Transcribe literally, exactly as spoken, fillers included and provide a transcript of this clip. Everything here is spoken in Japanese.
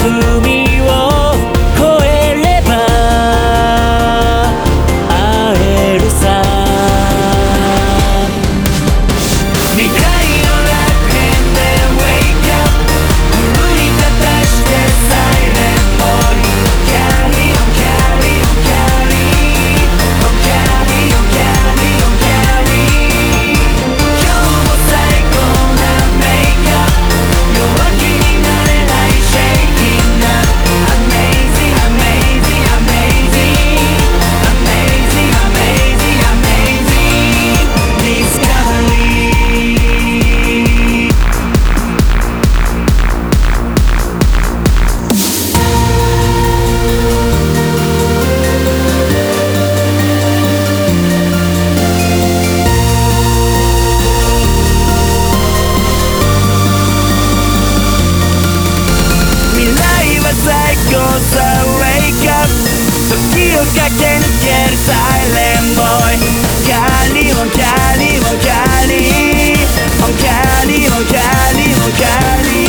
海を越えれば会えるさ。未来の楽園で Wake up 奮い立たしてサイレンボーイ Carry on carry on carry on carry on carry on carry 今日も最高なメイクアップ弱気になれない Shaking up Amazing amazing amazing amazing amazing amazing Discovery未来は最高さ Wake up 時を駆け抜けるサイレンボーイ Carry on carry on carry on carry on carry on carry